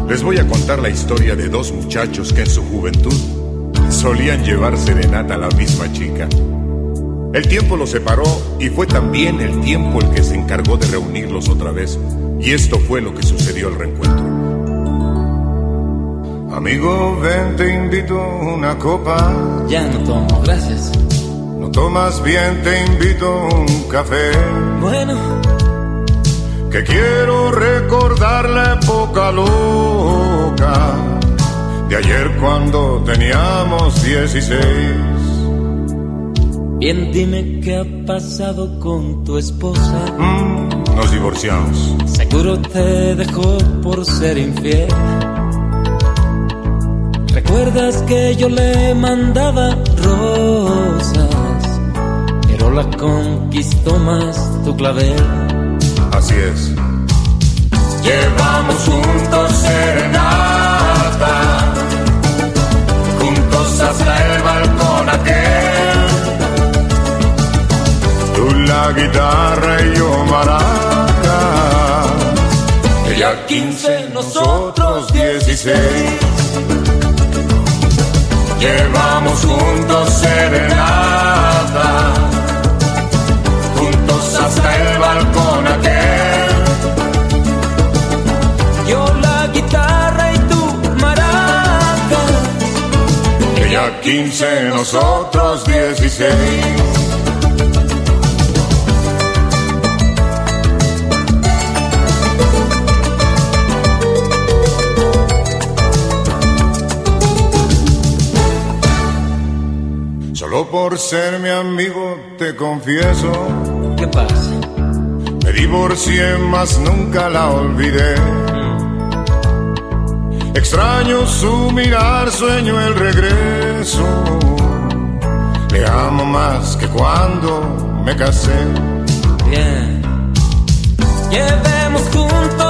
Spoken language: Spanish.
Les voy a contar la historia de dos muchachos que en su juventud solían llevar serenata a la misma chica. El tiempo los separó y fue también el tiempo el que se encargó de reunirlos otra vez. Y esto fue lo que sucedió al reencuentro. Amigo, ven, te invito a una copa. Ya no tomo, gracias. ¿No tomas bien? Te invito a un café. Bueno, que quiero recordar la época loca de ayer cuando teníamos 16. Bien, dime qué ha pasado con tu esposa. Nos divorciamos. Seguro te dejó por ser infiel. ¿Recuerdas que yo le mandaba rosas, pero la conquistó más tu clavel? Así es. Llevamos juntos serenata, juntos hasta el balcón aquel. Tú la guitarra y yo maraca. Ella 15, nosotros 16. Llevamos juntos serenata, juntos hasta el balcón aquel. Yo la guitarra y tú maracas. Ella 15, nosotros 16. Solo por ser mi amigo te confieso. ¿Qué pasa? Me divorcié, mas nunca la olvidé. Extraño su mirar, sueño el regreso. Le amo más que cuando me casé. Bien. Llevemos juntos